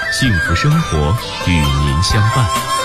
幸福生活与您相伴。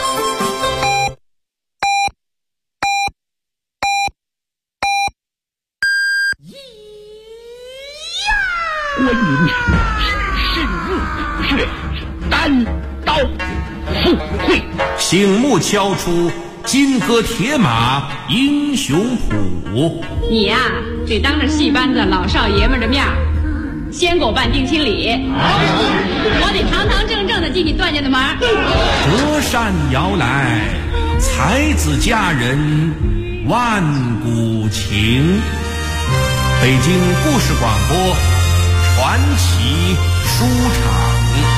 观音慎入穴，单刀赴会， 醒目敲出金戈铁马英雄谱。 你呀，得当着戏班子老少爷们的面先给我办定亲礼，我得堂堂正正的进你段家的门。 隔山遥来，才子佳人万古情。北京故事广播传奇书场。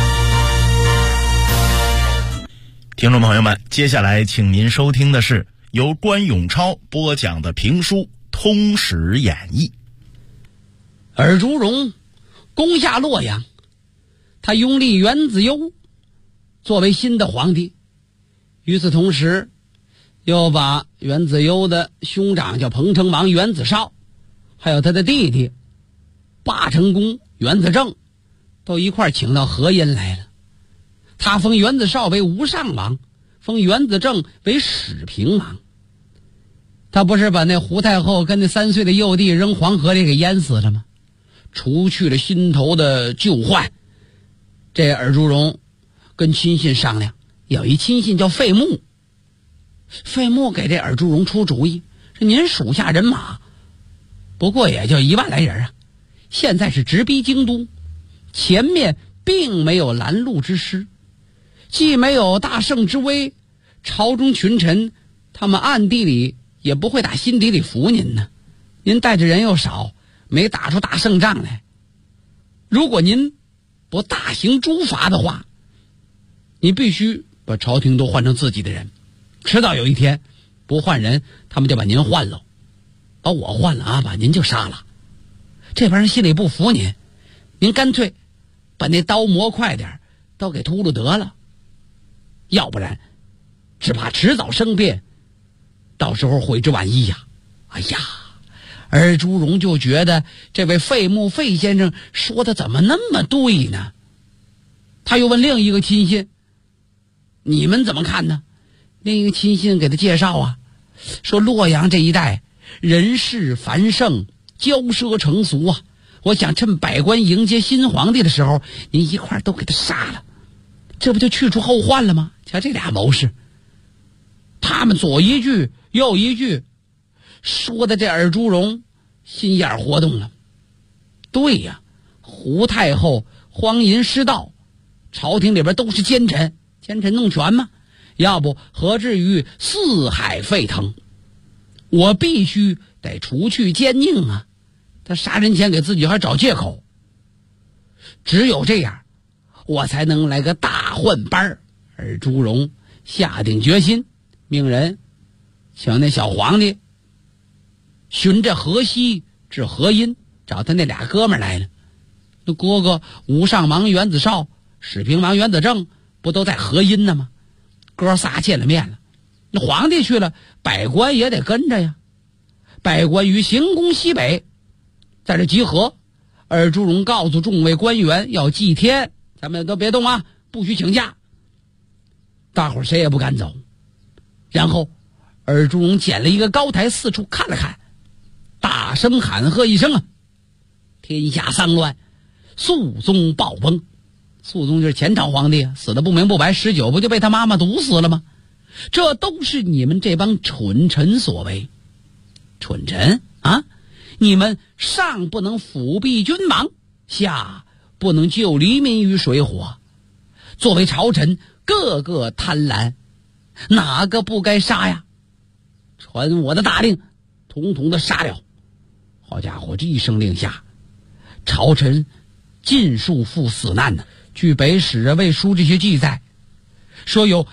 听众朋友们，接下来请您收听的是由关永超播讲的评书《通史演义》。 尔朱荣攻下洛阳，他拥立元子攸作为新的皇帝，与此同时又把元子攸的兄长叫彭城王元子绍，还有他的弟弟霸成公元子正都一块请到河阴来了。他封元子绍为无上王，封元子正为始平王。他不是把那胡太后跟那3岁的幼弟扔黄河里给淹死了吗？除去了心头的旧患，这尔朱荣跟亲信商量，有一亲信叫费穆，费穆给这尔朱荣出主意，说您属下人马不过也就1万来人啊，现在是直逼京都，前面并没有拦路之师，既没有大胜之威，朝中群臣他们暗地里也不会打心底里服您呢。您带着人又少，没打出大胜仗来。如果您不大行诛伐的话，你必须把朝廷都换成自己的人，迟早有一天不换人，他们就把您换了，把我换了啊，把您就杀了。这帮人心里不服您，您干脆把那刀磨快点，都给秃噜得了，要不然只怕迟早生变，到时候悔之晚矣呀。哎呀，而朱荣就觉得这位费穆费先生说的怎么那么对呢？他又问另一个亲信，你们怎么看呢？另一个亲信给他介绍啊，说洛阳这一带人事繁盛，骄奢成俗啊，我想趁百官迎接新皇帝的时候，您一块都给他杀了，这不就去除后患了吗？瞧这俩谋士，他们左一句右一句，说的这尔朱荣心眼活动了。对呀，胡太后荒淫失道，朝廷里边都是奸臣，奸臣弄权嘛，要不何至于四海沸腾？我必须得除去奸佞啊！他杀人前给自己还找借口，只有这样我才能来个大换班。而朱荣下定决心，命人请那小皇帝循着河西至河阴，找他那俩哥们来了。那哥哥无上王元子绍、始平王元子正不都在河阴呢吗？哥仨见了面了，那皇帝去了，百官也得跟着呀。百官于行宫西北在这集合，而朱荣告诉众位官员要祭天，咱们都别动啊，不许请假。大伙谁也不敢走。然后尔朱荣捡了一个高台，四处看了看，大声喊喝一声啊，天下丧乱，肃宗暴崩。肃宗就是前朝皇帝啊，死的不明不白，19不就被他妈妈毒死了吗？这都是你们这帮蠢臣所为。蠢臣啊，你们上不能辅弼君王，下不能救黎民于水火。作为朝臣，个个贪婪，哪个不该杀呀？传我的大令，统统的杀了。好家伙，这一声令下，朝臣尽数赴死难呢。据北史啊、魏书这些记载，说有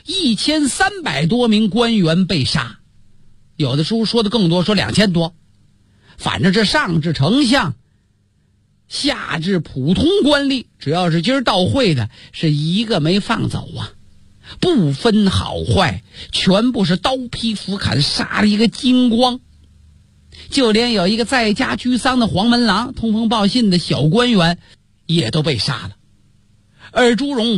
1300多名官员被杀，有的书说的更多，说2000多。反正这上至丞相，下至普通官吏，只要是今儿到会的，是一个没放走啊，不分好坏，全部是刀劈斧砍，杀了一个精光。就连有一个在家居丧的黄门郎，通风报信的小官员也都被杀了。而朱荣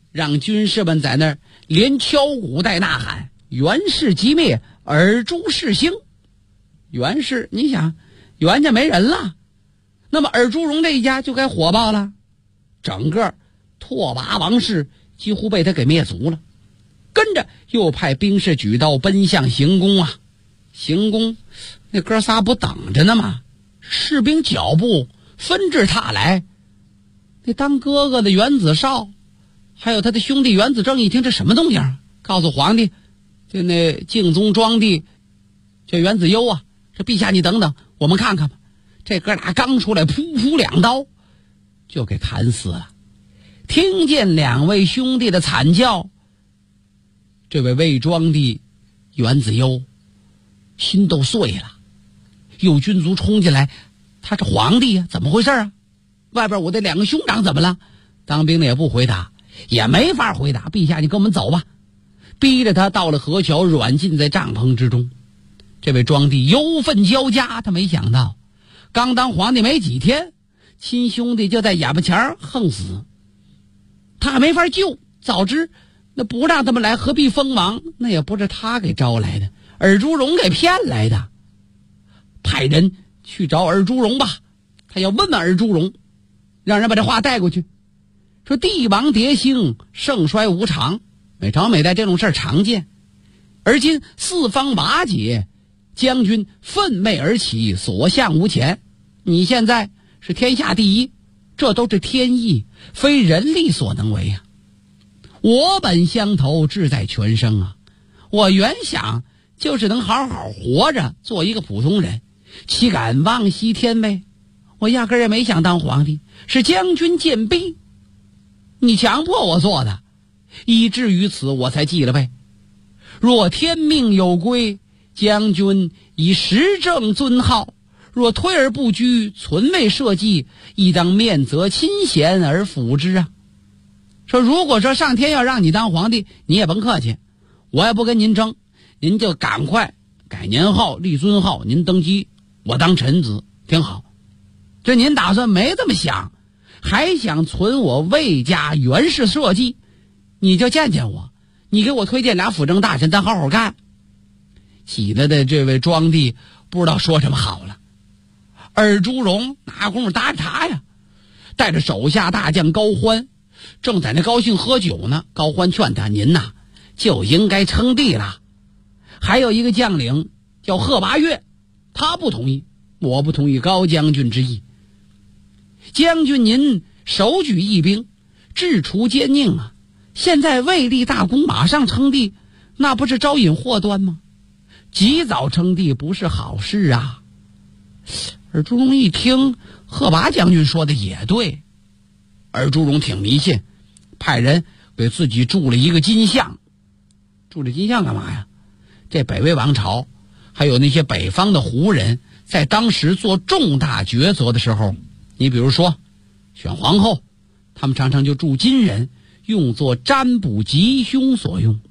让军士们在那儿连敲鼓带呐喊，袁氏即灭，尔朱氏兴。袁氏，你想袁家没人了，那么尔朱荣这一家就该火爆了，整个拓跋王氏几乎被他给灭族了。跟着又派兵士举刀奔向行宫啊！行宫那哥仨不等着呢吗？士兵脚步纷至沓来。那当哥哥的袁子绍还有他的兄弟袁子正一听这什么动静，告诉皇帝，就那敬宗庄帝这袁子攸啊，这陛下你等等，我们看看吧。这哥俩刚出来，噗噗两刀就给砍死了。听见两位兄弟的惨叫，这位魏庄帝袁子攸心都碎了。有军卒冲进来，他是皇帝啊，怎么回事啊？外边我的两个兄长怎么了？当兵的也不回答，也没法回答。陛下你跟我们走吧。逼着他到了河桥，软禁在帐篷之中。这位庄帝忧愤交加，他没想到刚当皇帝没几天，亲兄弟就在眼巴前横死，他没法救。早知那不让他们来，何必锋芒？那也不是他给招来的，尔朱荣给骗来的。派人去找尔朱荣吧，他要问问尔朱荣，让人把这话带过去，说帝王迭兴，盛衰无常，每朝每代这种事儿常见，而今四方瓦解，将军奋袂而起，所向无前，你现在是天下第一，这都是天意，非人力所能为啊。我本乡头，志在全生啊，我原想就是能好好活着，做一个普通人，岂敢妄惜天位？我压根儿也没想当皇帝，是将军渐逼，你强迫我做的，以至于此我才继了位。若天命有归，将军以时政尊号，若推而不居，存位社稷，亦当面责亲贤而辅之啊。说如果说上天要让你当皇帝，你也甭客气，我也不跟您争，您就赶快改年号立尊号，您登基，我当臣子挺好。这您打算没这么想，还想存我魏家袁氏社稷，你就见见我，你给我推荐俩辅政大臣，咱好好干。喜了的这位庄帝不知道说什么好了。尔朱荣哪功夫搭着他呀，带着手下大将高欢正在那高兴喝酒呢。高欢劝他，您呐就应该称帝了。还有一个将领叫贺拔岳，他不同意，我不同意高将军之意。将军您手举义兵，治除奸佞啊，现在未立大功，马上称帝，那不是招引祸端吗？及早称帝不是好事啊。尔朱荣一听贺拔将军说的也对，尔朱荣挺迷信，派人给自己铸了一个金像。铸这金像干嘛呀？这北魏王朝还有那些北方的胡人，在当时做重大抉择的时候，你比如说选皇后，他们常常就铸金人，用作占卜吉凶所用。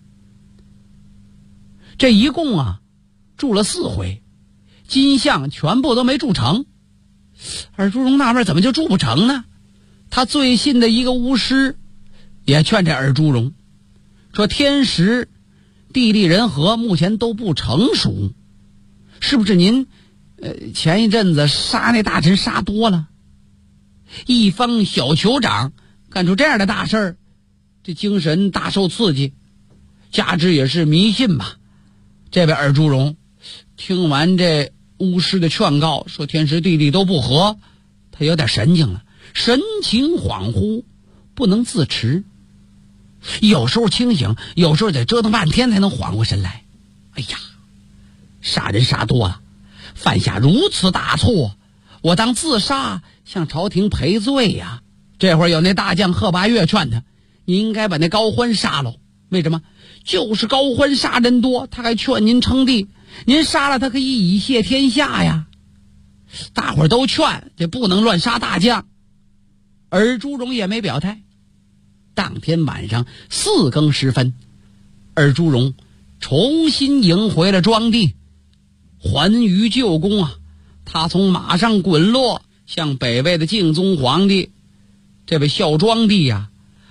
这一共啊铸了4回，金像全部都没铸成。尔朱荣纳闷怎么就铸不成呢？他最信的一个巫师也劝这尔朱荣说，天时地利人和目前都不成熟，是不是您前一阵子杀那大臣杀多了，一方小酋长干出这样的大事儿，这精神大受刺激，加之也是迷信吧。这位尔朱荣听完这巫师的劝告，说天时地利都不合，他有点神经了，神情恍惚，不能自持，有时候清醒，有时候得折腾半天才能缓过神来。哎呀，杀人杀多了，犯下如此大错，我当自杀向朝廷赔罪呀。这会儿有那大将贺拔岳劝他，你应该把那高欢杀了。为什么？就是高欢杀人多，他还劝您称帝，您杀了他可以以谢天下呀。大伙儿都劝这不能乱杀大将，而朱荣也没表态。当天晚上4更时分，而朱荣重新迎回了庄地，还于旧宫啊。他从马上滚落，向北魏的敬宗皇帝这位孝庄帝啊，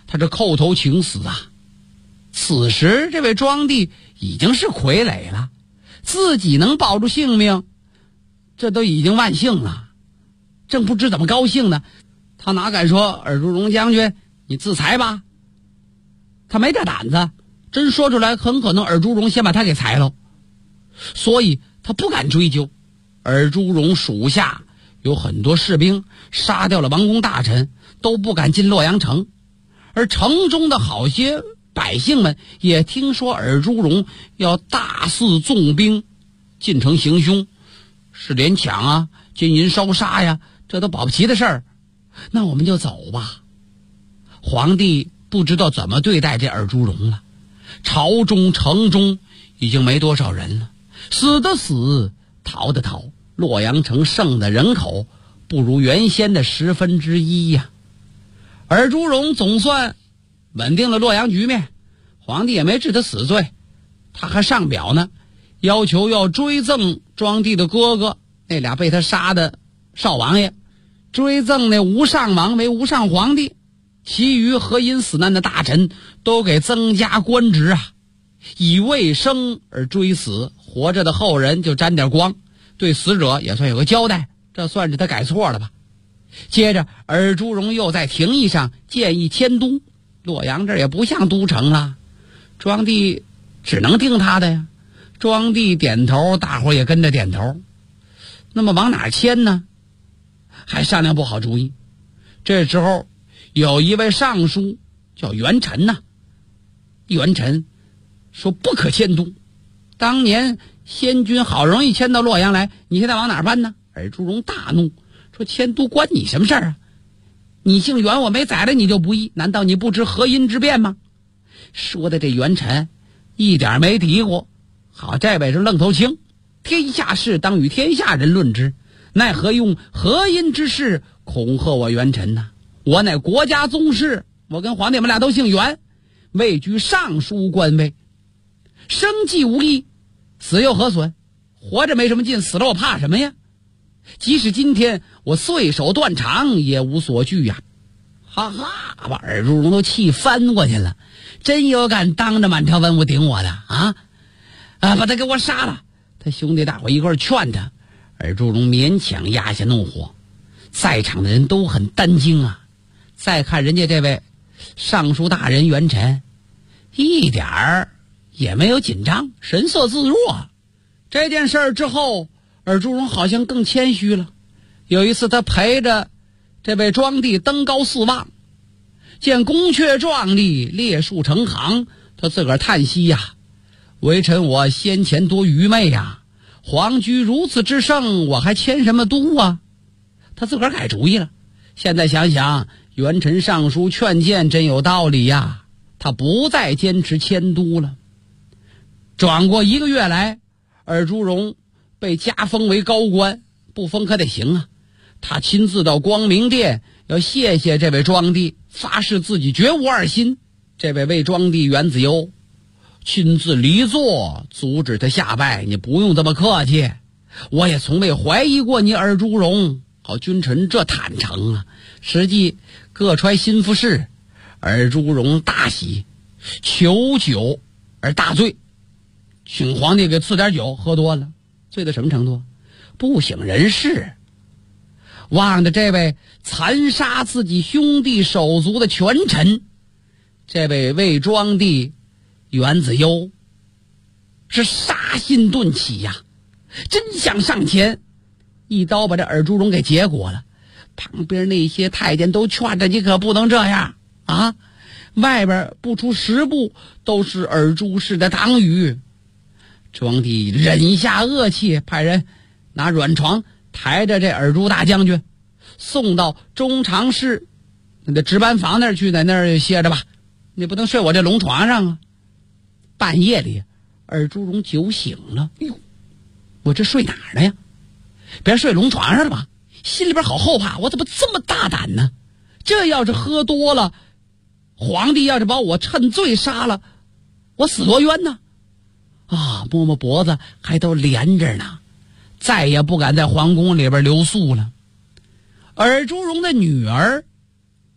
他这叩头请死啊。此时这位庄帝已经是傀儡了，自己能保住性命，这都已经万幸了，正不知怎么高兴呢。他哪敢说尔朱荣将军你自裁吧，他没这胆子，真说出来很可能尔朱荣先把他给裁了，所以他不敢追究。尔朱荣属下有很多士兵杀掉了王公大臣，都不敢进洛阳城，而城中的好些百姓们也听说尔朱荣要大肆纵兵进城行凶，是连抢啊，金银烧杀呀，这都保不齐的事儿。那我们就走吧。皇帝不知道怎么对待这尔朱荣了，朝中城中已经没多少人了，死的死，逃的逃，洛阳城剩的人口不如原先的1/10呀。尔朱荣总算稳定了洛阳局面，皇帝也没治他死罪，他还上表呢，要求要追赠庄帝的哥哥那俩被他杀的少王爷，追赠那吴上王为吴上皇帝，其余何因死难的大臣都给增加官职啊，以未生而追死，活着的后人就沾点光，对死者也算有个交代，这算是他改错了吧。接着尔朱荣又在廷议上建议迁都，洛阳这也不像都城啊，庄帝只能听他的呀。庄帝点头，大伙也跟着点头。那么往哪迁呢？还商量不好主意。这时候有一位尚书叫元臣呐，元臣说不可迁都，当年先君好容易迁到洛阳来，你现在往哪儿搬呢？尔朱荣大怒，说迁都关你什么事儿啊？你姓元，我没宰了你就不义，难道你不知河阴之变吗？说的这元臣一点没嘀咕，好，这位是愣头青，天下事当与天下人论之，奈何用河阴之事恐吓我元臣呢？我乃国家宗室，我跟皇帝们俩都姓元，位居尚书官位，生计无益，死又何损？活着没什么劲，死了我怕什么呀？即使今天我碎手断肠也无所惧呀！哈哈，把尔朱荣都气翻过去了，真有敢当着满朝文武顶我的啊！把他给我杀了！他兄弟大伙一块劝他，尔朱荣勉强压下怒火。在场的人都很担惊啊！再看人家这位尚书大人元臣，一点儿也没有紧张，神色自若。这件事之后，尔朱荣好像更谦虚了。有一次他陪着这位庄帝登高四望，见宫阙壮丽，列树成行，他自个儿叹息呀，微臣我先前多愚昧呀，皇居如此之盛，我还迁什么都啊？他自个儿改主意了。现在想想，元臣上书劝谏真有道理呀，他不再坚持迁都了。转过1个月来，尔朱荣被加封为高官，不封可得行啊。他亲自到光明殿要谢谢这位庄帝，发誓自己绝无二心。这位魏庄帝元子攸亲自离座阻止他下拜，你不用这么客气，我也从未怀疑过你尔朱荣。好，君臣这坦诚啊！实际各揣心腹事，尔朱荣大喜，求酒而大醉，请皇帝给赐点酒，喝多了，醉到什么程度？不省人事。望着这位残杀自己兄弟手足的权臣，这位魏庄帝元子攸是杀心顿起呀，真想上前一刀把这尔朱荣给结果了。旁边那些太监都劝着，你可不能这样啊，外边不出10步都是尔朱氏的党羽。庄帝忍下恶气，派人拿软床抬着这尔朱大将军送到中常侍那个值班房那儿去，在那儿歇着吧，你不能睡我这龙床上啊。半夜里尔朱荣酒醒了，哎呦，我这睡哪儿了呀？别睡龙床上了吧，心里边好后怕，我怎么这么大胆呢？这要是喝多了，皇帝要是把我趁醉杀了，我死多冤呢？啊，摸摸脖子还都连着呢，再也不敢在皇宫里边留宿了。尔朱荣的女儿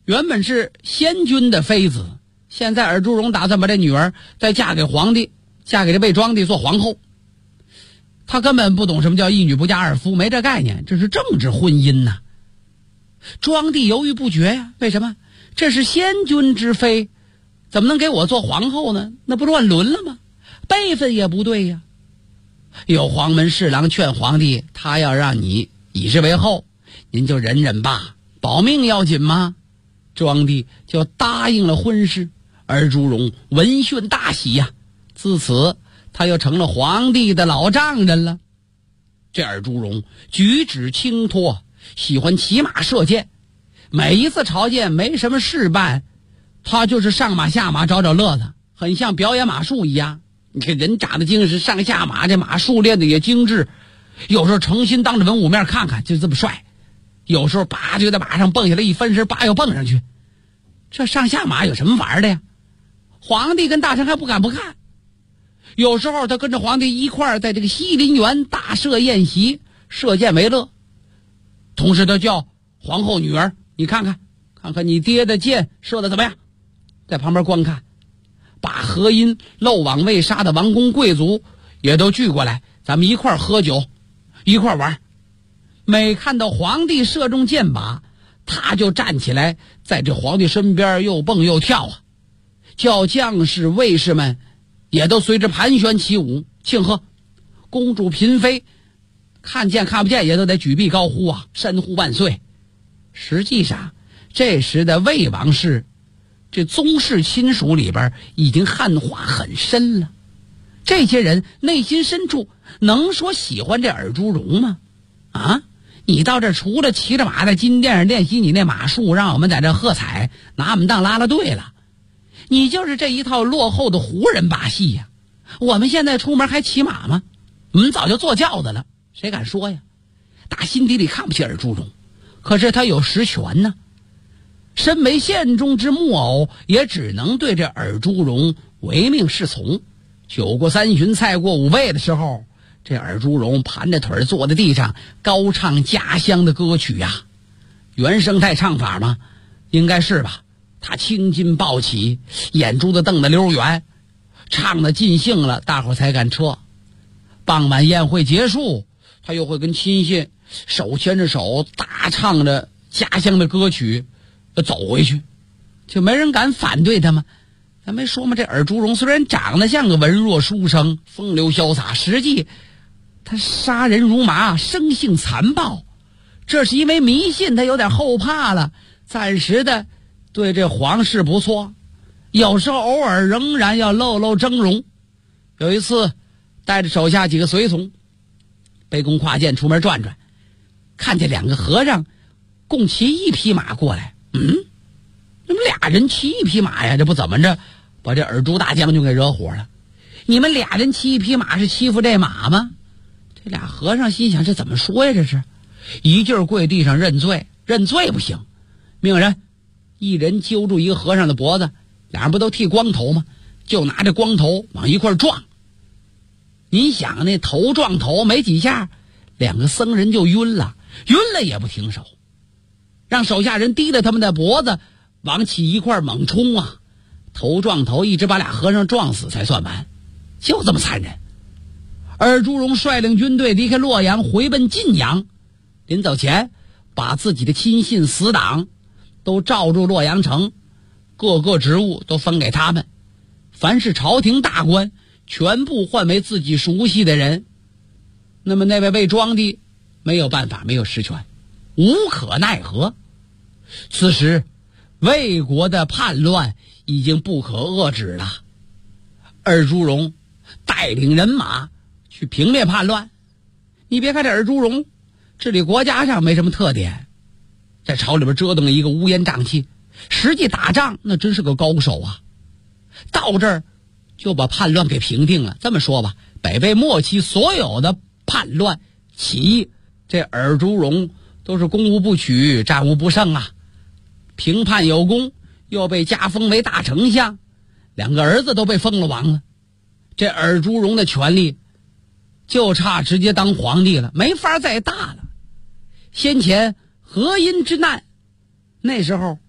原本是先君的妃子，现在尔朱荣打算把这女儿再嫁给皇帝，嫁给这魏庄帝做皇后。他根本不懂什么叫一女不嫁二夫，没这概念，这是政治婚姻呐。庄帝犹豫不决呀，为什么？这是先君之妃，怎么能给我做皇后呢？那不乱伦了吗？辈分也不对呀。有黄门侍郎劝皇帝，他要让你以之为后，您就忍忍吧，保命要紧吗？庄帝就答应了婚事。尔朱荣闻讯大喜呀，自此他又成了皇帝的老丈人了。这尔朱荣举止轻脱，喜欢骑马射箭，每一次朝见没什么事办，他就是上马下马找找乐子，很像表演马术一样。你看人长得精实，上下马，这马术练的也精致，有时候诚心当着文武面看看，就这么帅，有时候拔就在马上蹦下来，一翻身拔又蹦上去。这上下马有什么玩的呀？皇帝跟大臣还不敢不看。有时候他跟着皇帝一块儿在这个西林园大设宴席，射箭为乐。同时他叫皇后女儿，你看看你爹的箭射的怎么样，在旁边观看。把河阴漏网未杀的王公贵族也都聚过来，咱们一块儿喝酒，一块儿玩。每看到皇帝射中箭靶，他就站起来在这皇帝身边又蹦又跳啊，叫将士卫士们也都随着盘旋起舞庆贺。公主嫔妃看见看不见也都得举臂高呼啊，山呼万岁。实际上这时的魏王室这宗室亲属里边已经汉化很深了，这些人内心深处能说喜欢这尔朱荣吗？啊，你到这除了骑着马在金殿上练习你那马术，让我们在这喝彩，拿我们当拉拉队了，你就是这一套落后的胡人把戏呀。我们现在出门还骑马吗？我们早就坐轿子了，谁敢说呀？打心底里看不起尔朱荣，可是他有实权呢。身为县中之木偶，也只能对这尔朱荣唯命是从。酒过三巡菜过五味的时候，这尔朱荣盘着腿坐在地上高唱家乡的歌曲呀。原生态唱法吗？应该是吧。他青筋暴起，眼珠子瞪得溜圆，唱得尽兴了，大伙才敢撤。傍晚宴会结束，他又会跟亲信手牵着手大唱着家乡的歌曲走回去，就没人敢反对他们。咱没说吗？这尔朱荣虽然长得像个文弱书生，风流潇洒，实际他杀人如麻，生性残暴。这是因为迷信，他有点后怕了，暂时的对这皇室不错，有时候偶尔仍然要露露峥嵘。有一次带着手下几个随从卑躬跨剑出门转转，看见两个和尚共骑一匹马过来。你们俩人骑一匹马呀，这不怎么着把这尔朱大将军给惹火了。你们俩人骑一匹马是欺负这马吗？这俩和尚心想，这怎么说呀？这是一劲儿跪地上认罪，认罪不行，命人一人揪住一个和尚的脖子，俩人不都剃光头吗？就拿这光头往一块撞。你想那头撞头没几下，两个僧人就晕了，晕了也不停手，让手下人提着他们的脖子往起一块猛冲啊，头撞头，一直把俩和尚撞死才算完，就这么残忍。尔朱荣率领军队离开洛阳，回奔晋阳，临走前把自己的亲信死党都召入洛阳城，各个职务都分给他们，凡是朝廷大官全部换为自己熟悉的人。那么那位魏庄帝没有办法，没有实权，无可奈何。此时魏国的叛乱已经不可遏制了，尔朱荣带领人马去平灭叛乱。你别看这尔朱荣治理国家上没什么特点，在朝里边折腾了一个乌烟瘴气，实际打仗那真是个高手啊。到这儿就把叛乱给平定了。这么说吧，北魏末期所有的叛乱起义，这尔朱荣都是攻无不取，战无不胜啊。平叛有功，又被加封为大丞相，两个儿子都被封了王了。这尔朱荣的权力就差直接当皇帝了，没法再大了。先前河阴之难，那时候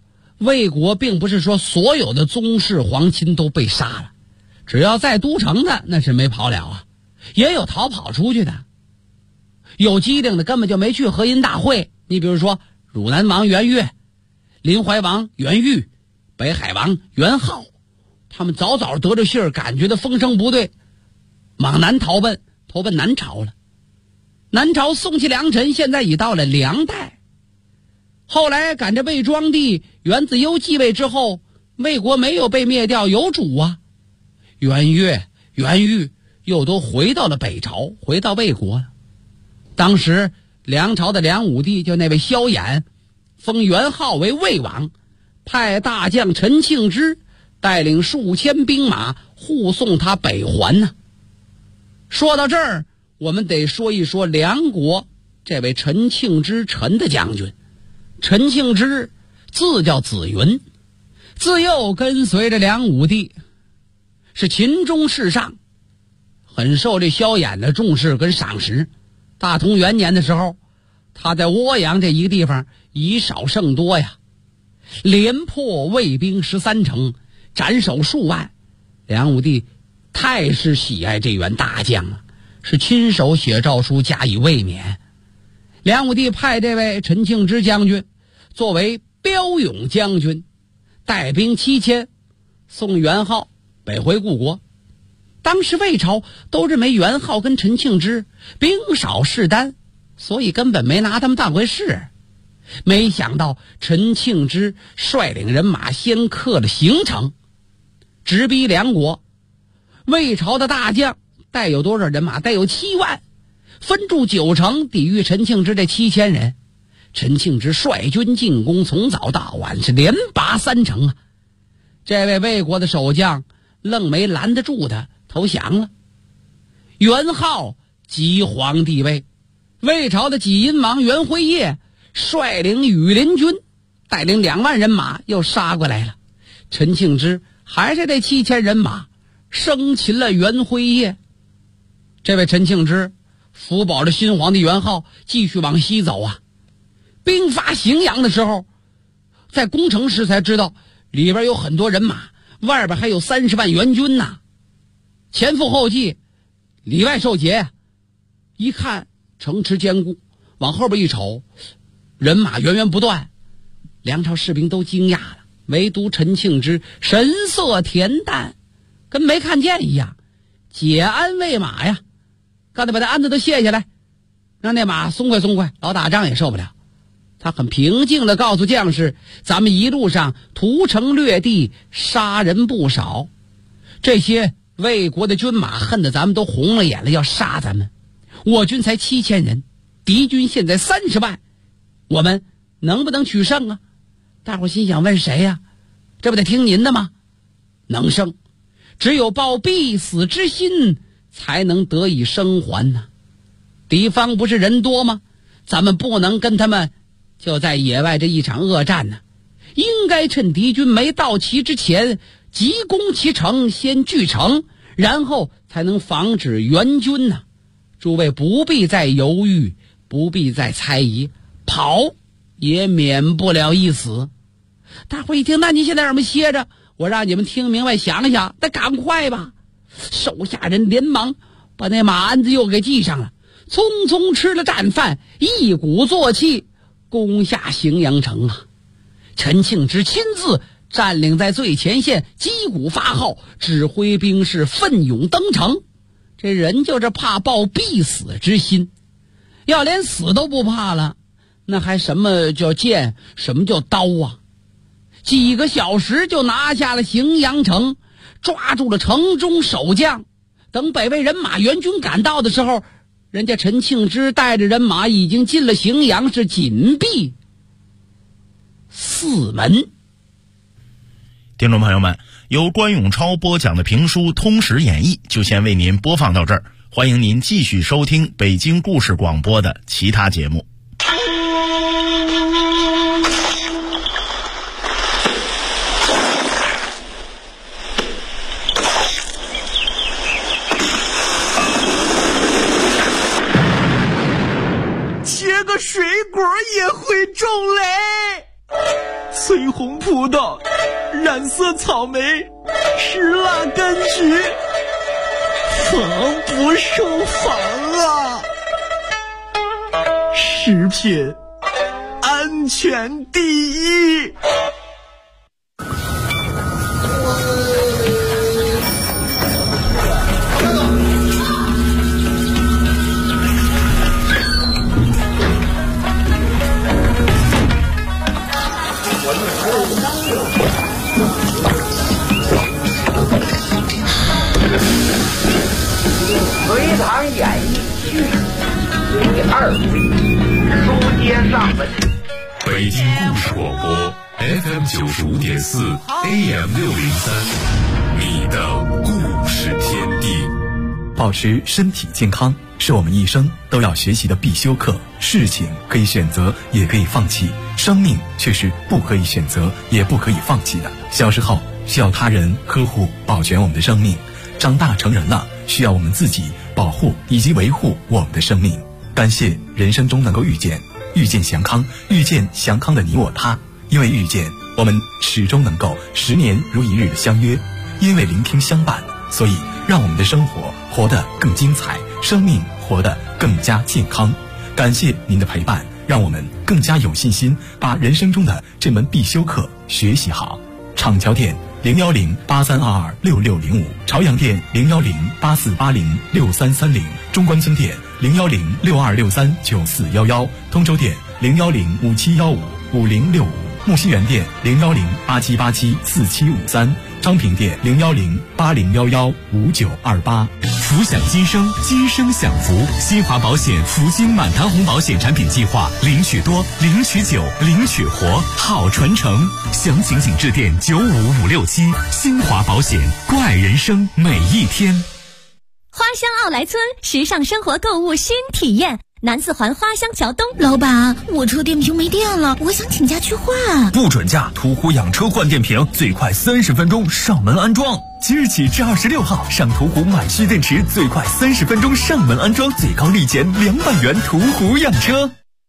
魏国并不是说所有的宗室皇亲都被杀了，只要在都城的那是没跑了啊，也有逃跑出去的，有机灵的根本就没去河阴大会。你比如说汝南王元越、临淮王元裕、北海王元昊，他们早早得着信儿，感觉到风声不对，往南投奔南朝了。南朝宋齐梁陈现在已到了梁代，后来赶着魏庄帝元子攸继位之后，魏国没有被灭掉，有主啊。元越、元裕又都回到了北朝，回到魏国了。当时梁朝的梁武帝就那位萧衍，封元昊为魏王，派大将陈庆之带领数千兵马护送他北还呢。说到这儿，我们得说一说梁国这位陈庆之陈的将军。陈庆之字叫子云，自幼跟随着梁武帝，是勤忠事上，很受这萧衍的重视跟赏识。大同元年的时候，他在涡阳这一个地方以少胜多呀，连破魏兵13城，斩首数万。梁武帝太是喜爱这员大将了，是亲手写诏书加以卫冕。梁武帝派这位陈庆之将军作为骠勇将军，带兵7000送元昊北回故国。当时魏朝都认为元昊跟陈庆之兵少势单，所以根本没拿他们当回事。没想到陈庆之率领人马先克了邢城，直逼梁国。魏朝的大将带有多少人马？带有7万，分驻9城抵御陈庆之这7000人。陈庆之率军进攻，从早到晚是连拔3城啊！这位魏国的守将愣没拦得住他，投降了。元昊即皇帝位，魏朝的济阴王元辉业率领羽林军带领2万人马又杀过来了。陈庆之还是这7000人马生擒了元辉业。这位陈庆之辅保着新皇帝元昊继续往西走啊。兵发荥阳的时候，在攻城时才知道里边有很多人马，外边还有30万援军呐，前赴后继，里外受劫。一看城池坚固，往后边一瞅，人马源源不断，梁朝士兵都惊讶了，唯独陈庆之神色恬淡，跟没看见一样。解鞍喂马呀，刚才把那鞍子都卸下来，让那马松快松快，老打仗也受不了。他很平静地告诉将士，咱们一路上屠城掠地，杀人不少，这些魏国的军马恨得咱们都红了眼了，要杀咱们。我军才7000人，敌军现在30万，我们能不能取胜啊？大伙心想，问谁呀？这不得听您的吗？能胜，只有抱必死之心，才能得以生还呢。敌方不是人多吗？咱们不能跟他们就在野外这一场恶战呢，应该趁敌军没到齐之前急攻其城，先据城，然后才能防止援军呢。诸位不必再犹豫，不必再猜疑，跑也免不了一死。大伙一听，那你现在让我们歇着，我让你们听明白想一想，得赶快吧。手下人连忙把那马鞍子又给系上了，匆匆吃了战饭，一鼓作气攻下荥阳城啊！陈庆之亲自占领在最前线，击鼓发号，指挥兵士奋勇登城。这人就是怕抱必死之心，要连死都不怕了，那还什么叫剑，什么叫刀啊？几个小时就拿下了荥阳城，抓住了城中守将。等北魏人马援军赶到的时候，人家陈庆之带着人马已经进了荥阳，是紧闭4门。 听众朋友们，由关永超播讲的评书《通史演义》就先为您播放到这儿，欢迎您继续收听北京故事广播的其他节目。 切个水果也会中雷。 翠红葡萄，染色草莓，石蜡柑橘，防不胜防啊！食品安全第一。 隋唐演义序第2回，书接上文。 北京故事广播 FM 95.4 AM 603，你的故事天地。 保持身体健康是我们一生都要学习的必修课。事情可以选择，也可以放弃，生命却是不可以选择，也不可以放弃的。小时候需要他人呵护保全我们的生命，长大成人了需要我们自己保护以及维护我们的生命。感谢人生中能够遇见祥康，遇见祥康的你我他。因为遇见，我们始终能够10年如一日的相约；因为聆听相伴，所以让我们的生活活得更精彩，生命活得更加健康。感谢您的陪伴，让我们更加有信心把人生中的这门必修课学习好。厂桥店01083226605，朝阳店01084806330，中关村店01062639411，通州店01057155065，木樨园店01087874753，昌平店01080115928。 福享今生，今生享福。新华保险福金满堂红保险产品计划，领取多，领取久，领取活，好传承。详情请致电95567。新华保险，怪人生每一天。 花乡奥莱村时尚生活购物新体验，南四环花乡桥东。 老板，我车电瓶没电了，我想请假去换。 不准假，途虎养车换电瓶，最快30分钟上门安装。即日起至26号，上途虎买蓄电池，最快30分钟上门安装，最高立减200元。途虎养车。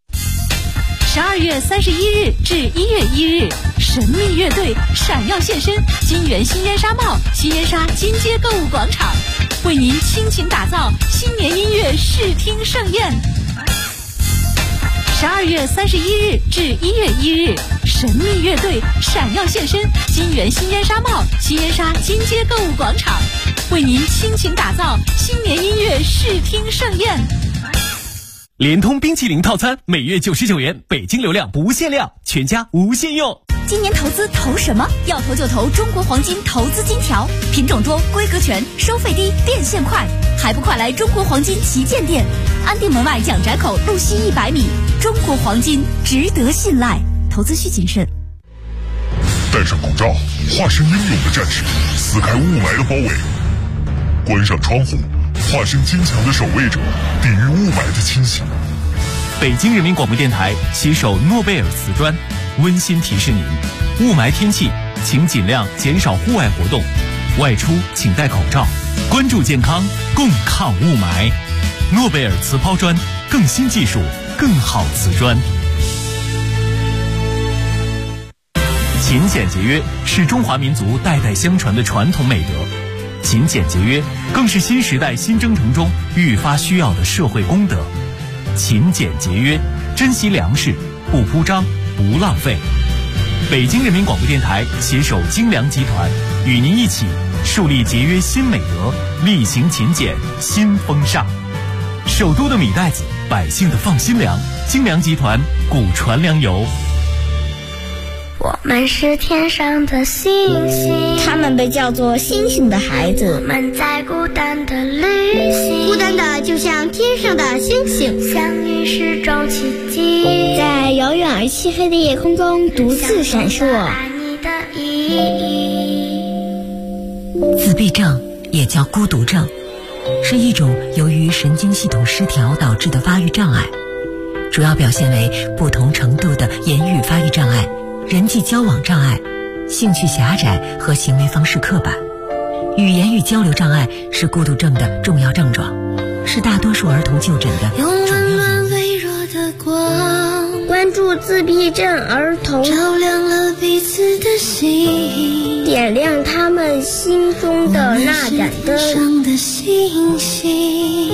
12月31日至1月1日，神秘乐队闪耀现身金源新烟纱帽新烟纱金街购物广场，为您倾情打造新年音乐视听盛宴。12月31日至1月1日，神秘乐队闪耀现身金源新烟纱帽新烟纱金街购物广场，为您倾情打造新年音乐视听盛宴。 联通冰淇淋套餐每月99元，北京流量不限量，全家无限用。 今年投资投什么？要投就投中国黄金投资金条，品种多，规格全，收费低，变现快，还不快来中国黄金旗舰店，安定门外蒋宅口路西100米。中国黄金值得信赖，投资需谨慎。 戴上口罩，化身英勇的战士，撕开雾霾的包围；关上窗户，化身坚强的守卫者，抵御雾霾的侵袭。 北京人民广播电台携手诺贝尔瓷砖，温馨提示您：雾霾天气，请尽量减少户外活动，外出请戴口罩，关注健康，共抗雾霾。诺贝尔瓷抛砖，更新技术，更好瓷砖。勤俭节约是中华民族代代相传的传统美德，勤俭节约更是新时代新征程中愈发需要的社会公德。勤俭节约，珍惜粮食，不铺张，不浪费。北京人民广播电台携手精粮集团，与您一起树立节约新美德，力行勤俭新风尚。首都的米袋子，百姓的放心粮，精粮集团古传粮油。 我们是天上的星星， 他们被叫做星星的孩子。 我们在孤单的旅行， 孤单的就像天上的星星， 相遇是种奇迹， 在遥远而漆黑的夜空中独自闪烁。 爱你的意义。 自闭症也叫孤独症，是一种由于神经系统失调导致的发育障碍，主要表现为不同程度的言语发育障碍、人际交往障碍、兴趣狭窄和行为方式刻板。语言与交流障碍是孤独症的重要症状，是大多数儿童就诊的主要原因。 关助自闭症儿童， 照亮了彼此的心， 点亮他们心中的那盏灯。 上的星星。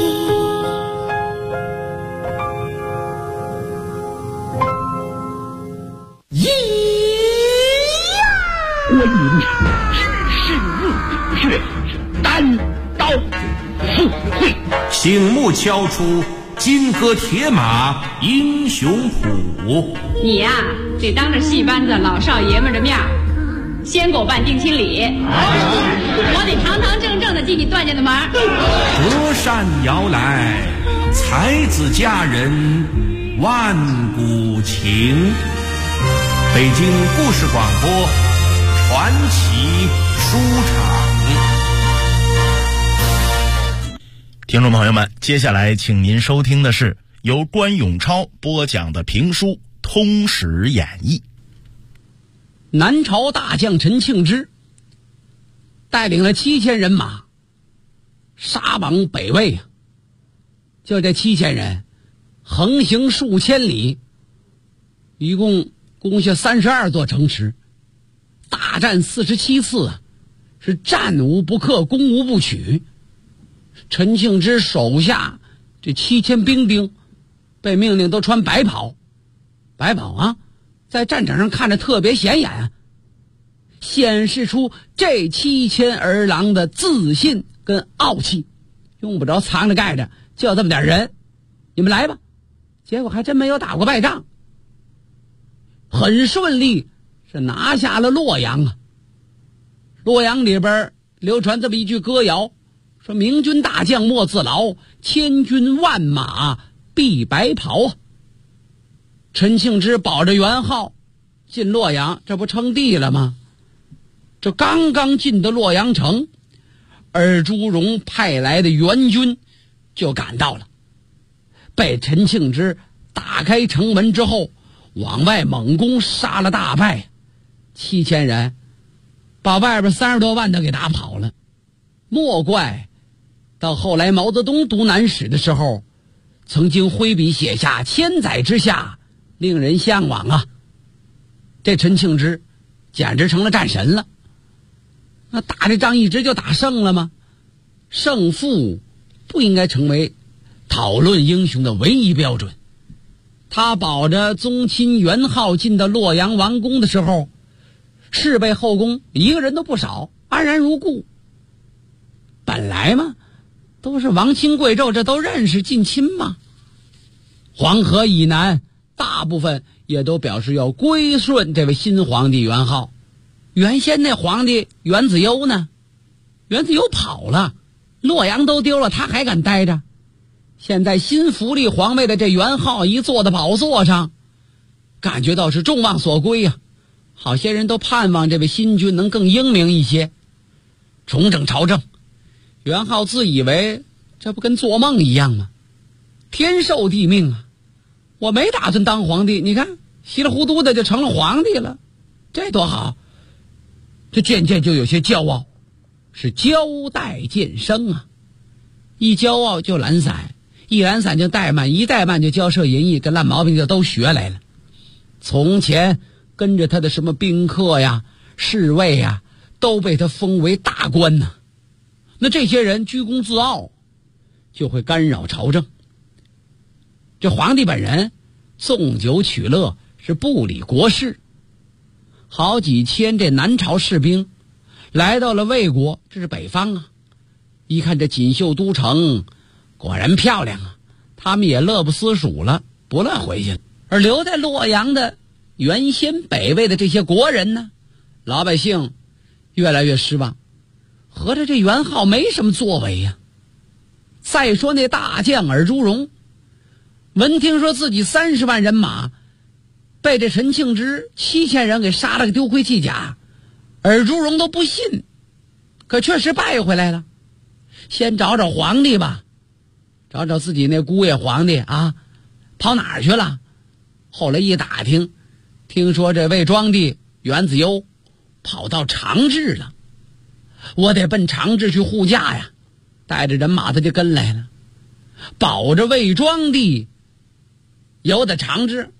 观音是日月单刀赴会， 醒目敲出金戈铁马英雄谱。 你呀，得当着戏班子老少爷们的面先给我办定亲礼，我得堂堂正正的进你段家的门。 隔山遥来，才子佳人万古情。北京故事广播传奇书场。 听众朋友们，接下来请您收听的是由关永超播讲的评书《通史演义》。 南朝大将陈庆之带领了7000人马杀往北魏，就这7000人横行数千里，一共攻下32座城池，大战47次，是战无不克，攻无不取。陈庆之手下这7000兵丁被命令都穿白袍啊，在战场上看着特别显眼，显示出这7000儿郎的自信跟傲气，用不着藏着盖着，就这么点人，你们来吧。结果还真没有打过败仗，很顺利是拿下了洛阳啊。洛阳里边流传这么一句歌谣，说明军大将莫自劳，千军万马必白袍啊。陈庆之保着元昊进洛阳，这不称帝了吗？这刚刚进的洛阳城，尔朱荣派来的援军就赶到了，被陈庆之打开城门之后往外猛攻，杀了大败，7000人把外边30多万的给打跑了。莫怪到后来毛泽东读南史的时候曾经挥笔写下千载之下令人向往啊。这陈庆之简直成了战神了。那打这仗一直就打胜了吗？胜负不应该成为讨论英雄的唯一标准。他保着宗亲元昊进到洛阳王宫的时候，侍卫后宫一个人都不少，安然如故。本来嘛，都是王亲贵胄，这都认识近亲嘛。黄河以南大部分也都表示要归顺这位新皇帝元昊。原先那皇帝元子攸呢？元子攸跑了，洛阳都丢了，他还敢待着？现在新扶立皇位的这元昊一坐在宝座上，感觉到是众望所归啊。好些人都盼望这位新君能更英明一些，重整朝政。元昊自以为这不跟做梦一样吗？天授地命啊，我没打算当皇帝，你看稀里糊涂的就成了皇帝了，这多好。这渐渐就有些骄傲，是骄怠渐生啊。一骄傲就懒散，一懒散就怠慢，一怠慢就骄奢淫逸，这烂毛病就都学来了。从前跟着他的什么宾客呀、侍卫呀，都被他封为大官呢。那这些人居功自傲，就会干扰朝政。这皇帝本人纵酒取乐，是不理国事。好几千这南朝士兵来到了魏国，这是北方啊。一看这锦绣都城果然漂亮啊，他们也乐不思蜀了，不乐回去了。而留在洛阳的原先北魏的这些国人呢，老百姓越来越失望，合着这元昊没什么作为呀。再说那大将尔朱荣，闻听说自己30万人马被这陈庆之7000人给杀了个丢盔弃甲，尔朱荣都不信，可确实败回来了。先找找皇帝吧，找找自己那姑爷皇帝啊，跑哪儿去了？后来一打听，听说这魏庄帝元子攸跑到长治了，我得奔长治去护驾呀。带着人马他就跟来了，保着魏庄帝游到长治，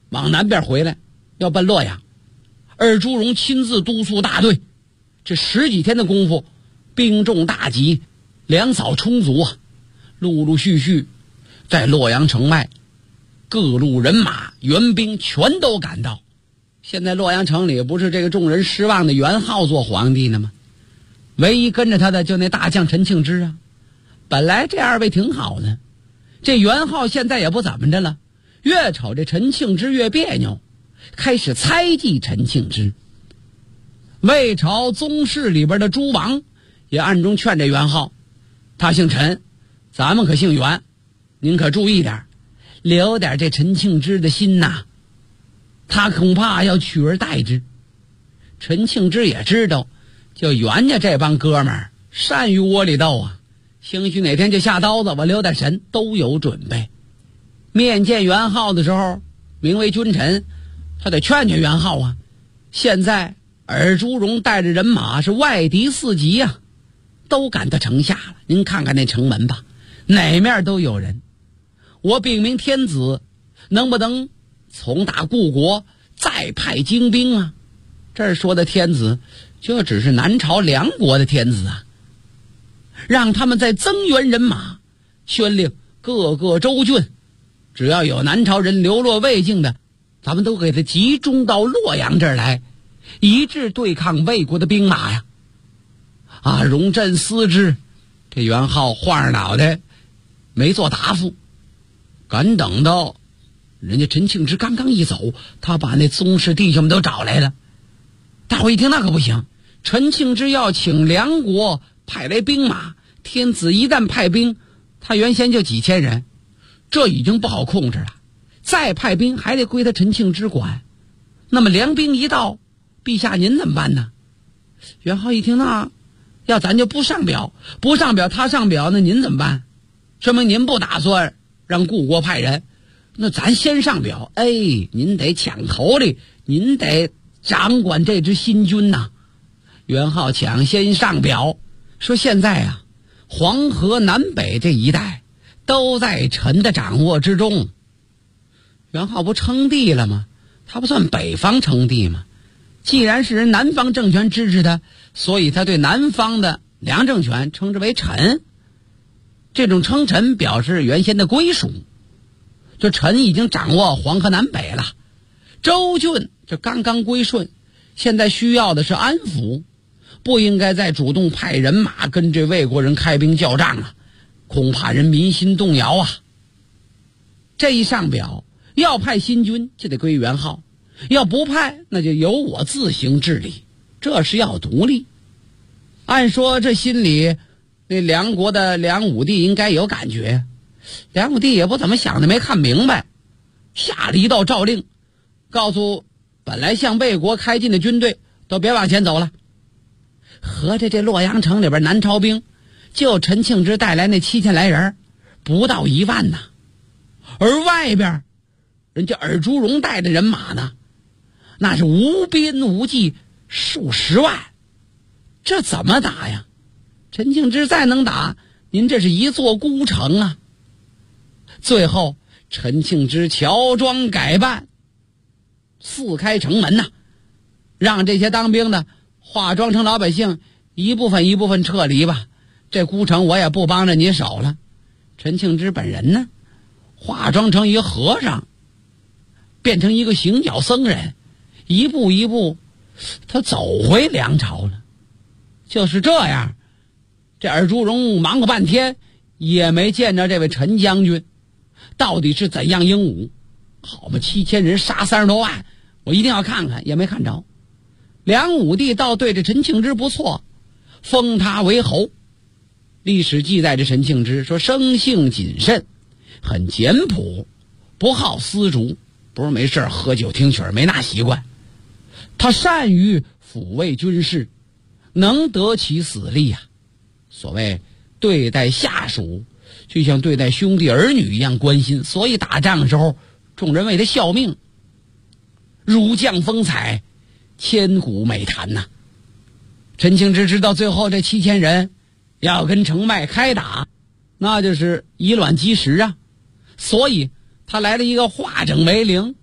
往南边回来，要奔洛阳。尔朱荣亲自督促大队，这10几天的功夫，兵众大集，粮草充足啊，陆陆续续在洛阳城外，各路人马援兵全都赶到。现在洛阳城里不是这个众人失望的元昊做皇帝呢吗？唯一跟着他的就那大将陈庆之啊。本来这2位挺好的，这元昊现在也不怎么着了，越瞅这陈庆之越别扭，开始猜忌陈庆之。魏朝宗室里边的诸王也暗中劝这元昊，他姓陈，咱们可姓元，您可注意点，留点这陈庆之的心呐，他恐怕要取而代之。陈庆之也知道，就袁家这帮哥们儿善于窝里斗啊，兴许哪天就下刀子，我留点神，都有准备。面见元昊的时候，名为君臣，他得劝劝元昊啊。现在尔朱荣带着人马是外敌4级啊，都赶到城下了。您看看那城门吧，哪面都有人。我禀明天子，能不能从打故国再派精兵啊？这儿说的天子，就只是南朝梁国的天子啊。让他们再增援人马，宣令各个州郡，只要有南朝人流落魏境的，咱们都给他集中到洛阳这儿来，一致对抗魏国的兵马呀！啊，容朕思之。这元昊晃着脑袋没做答复，赶等到人家陈庆之刚刚一走，他把那宗室弟兄们都找来了。大伙一听那可不行，陈庆之要请梁国派来兵马，天子一旦派兵，他原先就几千人，这已经不好控制了，再派兵还得归他陈庆之管。那么梁兵一到，陛下您怎么办呢？元昊一听，那要咱就不上表，不上表他上表，那您怎么办？说明您不打算让故国派人，那咱先上表。哎，您得抢头里，您得掌管这支新军呐。元昊抢先上表，说现在啊，黄河南北这一带都在臣的掌握之中。元昊不称帝了吗？他不算北方称帝吗？既然是人南方政权支持他，所以他对南方的梁政权称之为臣。这种称臣表示原先的归属，这臣已经掌握黄河南北了，州郡这刚刚归顺，现在需要的是安抚，不应该再主动派人马跟这魏国人开兵较仗啊，恐怕人民心动摇啊。这一上表，要派新军就得归元昊，要不派那就由我自行治理，这是要独立。按说这心里那梁国的梁武帝应该有感觉，梁武帝也不怎么想的，没看明白，下了一道诏令，告诉本来向魏国开进的军队都别往前走了。合着这洛阳城里边南朝兵就陈庆之带来那7000来人，不到1万呐。而外边人家尔朱荣带的人马呢，那是无边无际，数十万，这怎么打呀？陈庆之再能打，您这是一座孤城啊。最后陈庆之乔装改扮，4开城门呐，让这些当兵的化妆成老百姓，一部分一部分撤离吧，这孤城我也不帮着你守了。陈庆之本人呢，化妆成一个和尚，变成一个行脚僧人，一步一步他走回梁朝了。就是这样，这尔朱荣忙了半天也没见着这位陈将军到底是怎样英武。好嘛，7000人杀30多万，我一定要看看，也没看着。梁武帝倒对着陈庆之不错，封他为侯。历史记载着陈庆之说，生性谨慎，很简朴，不好丝竹，不是没事喝酒听曲，没那习惯。他善于抚慰军事，能得其死力啊。所谓对待下属就像对待兄弟儿女一样关心，所以打仗的时候众人为他效命，儒将风采，千古美谈呐。陈庆之知道最后这7000人要跟城外开打，那就是以卵击石啊，所以他来了一个化整为零，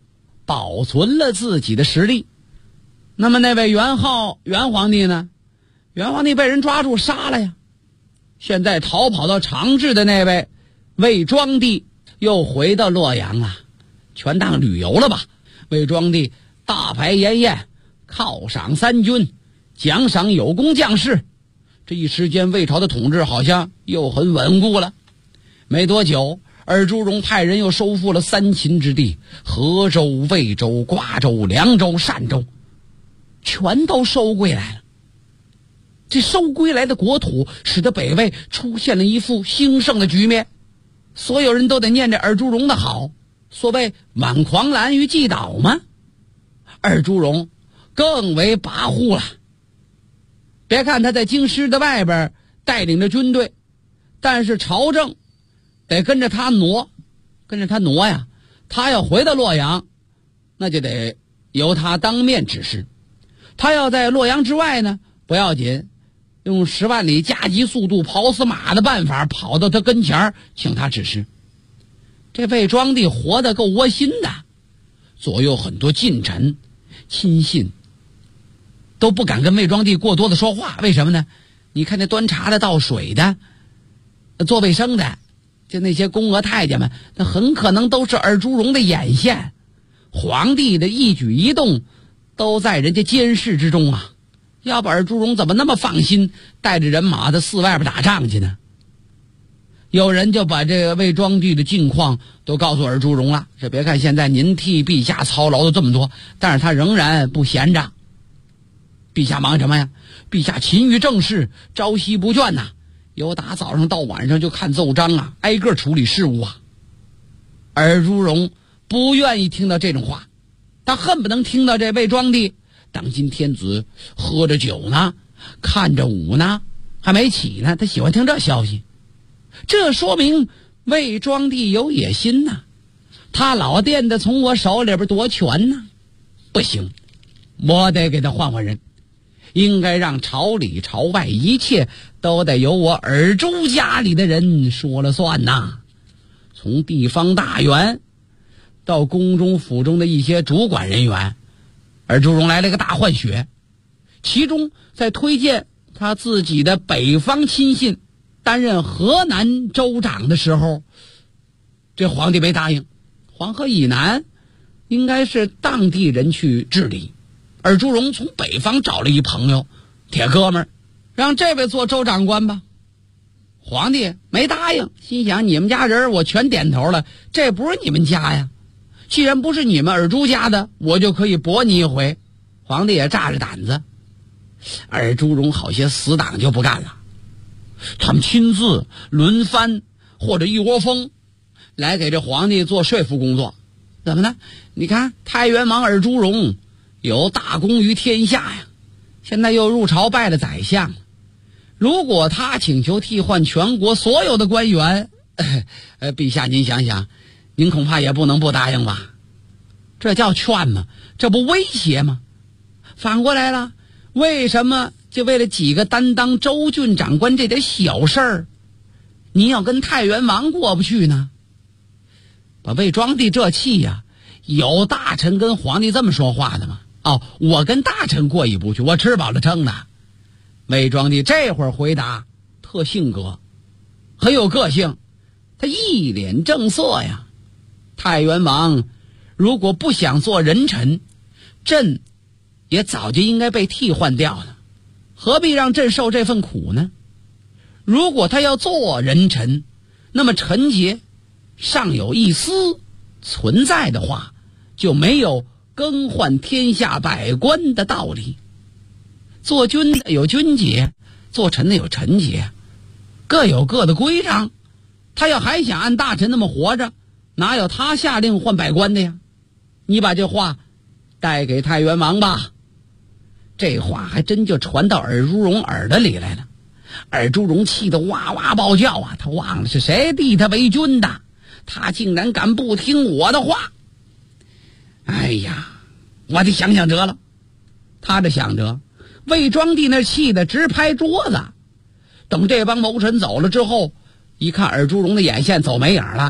保存了自己的实力。那么那位元皇帝呢？元皇帝被人抓住杀了呀。现在逃跑到长治的那位魏庄帝又回到洛阳了，全当旅游了吧。魏庄帝大排筵宴，犒赏三军，奖赏有功将士。这一时间魏朝的统治好像又很稳固了。没多久，尔朱荣派人又收复了三秦之地，河州、魏州、瓜州、凉州、单州，全都收归来了。这收归来的国土使得北魏出现了一副兴盛的局面，所有人都得念着尔朱荣的好，所谓挽狂澜于既倒嘛。尔朱荣更为跋扈了，别看他在京师的外边带领着军队，但是朝政得跟着他挪呀。他要回到洛阳，那就得由他当面指示。他要在洛阳之外呢，不要紧，用10万里加急速度跑死马的办法跑到他跟前请他指示。这魏庄帝活得够窝心的，左右很多近臣亲信都不敢跟魏庄帝过多的说话。为什么呢？你看那端茶的倒水的做卫生的，就那些宫娥太监们，那很可能都是尔朱荣的眼线，皇帝的一举一动都在人家监视之中啊。要不尔朱荣怎么那么放心带着人马在寺外边打仗去呢？有人就把这个魏庄帝的近况都告诉尔朱荣了，这别看现在您替陛下操劳的这么多，但是他仍然不闲着。陛下忙什么呀？陛下勤于政事，朝夕不倦呐，由打早上到晚上就看奏章啊，挨个处理事务啊。尔朱荣不愿意听到这种话，他恨不能听到这魏庄帝当今天子喝着酒呢，看着舞呢，还没起呢，他喜欢听这消息。这说明魏庄帝有野心呐，他老惦的从我手里边夺权呢。不行，我得给他换换人，应该让朝里朝外一切都得由我尔朱家里的人说了算呐。从地方大员到宫中府中的一些主管人员，尔朱荣来了个大换血。其中在推荐他自己的北方亲信担任河南州长的时候，这皇帝没答应。黄河以南应该是当地人去治理，尔朱荣从北方找了一朋友铁哥们儿，让这位做州长官吧。皇帝没答应，心想你们家人我全点头了，这不是你们家呀，既然不是你们尔朱家的，我就可以驳你一回。皇帝也炸着胆子。尔朱荣好些死党就不干了，他们亲自轮番或者一窝蜂来给这皇帝做说服工作。怎么呢？你看太原王尔朱荣有大功于天下呀，现在又入朝拜了宰相，如果他请求替换全国所有的官员，陛下您想想，您恐怕也不能不答应吧？这叫劝吗？这不威胁吗？反过来了，为什么就为了几个担当州郡长官这点小事儿，你要跟太原王过不去呢？把魏庄帝这气呀，有大臣跟皇帝这么说话的吗？我跟大臣过意不去，我吃饱了撑的。魏庄帝这会儿回答特性格，很有个性，他一脸正色呀。太原王如果不想做人臣，朕也早就应该被替换掉了，何必让朕受这份苦呢？如果他要做人臣，那么臣节尚有一丝存在的话，就没有更换天下百官的道理。做君的有君节，做臣的有臣节，各有各的规章。他要还想按大臣那么活着，哪有他下令换百官的呀？你把这话带给太原王吧。这话还真就传到尔朱荣耳朵里来了。尔朱荣气得哇哇暴叫啊！他忘了是谁立他为君的，他竟然敢不听我的话！哎呀，我得想想辙了。他这想着，魏庄帝那气得直拍桌子。等这帮谋臣走了之后，一看尔朱荣的眼线走没影了，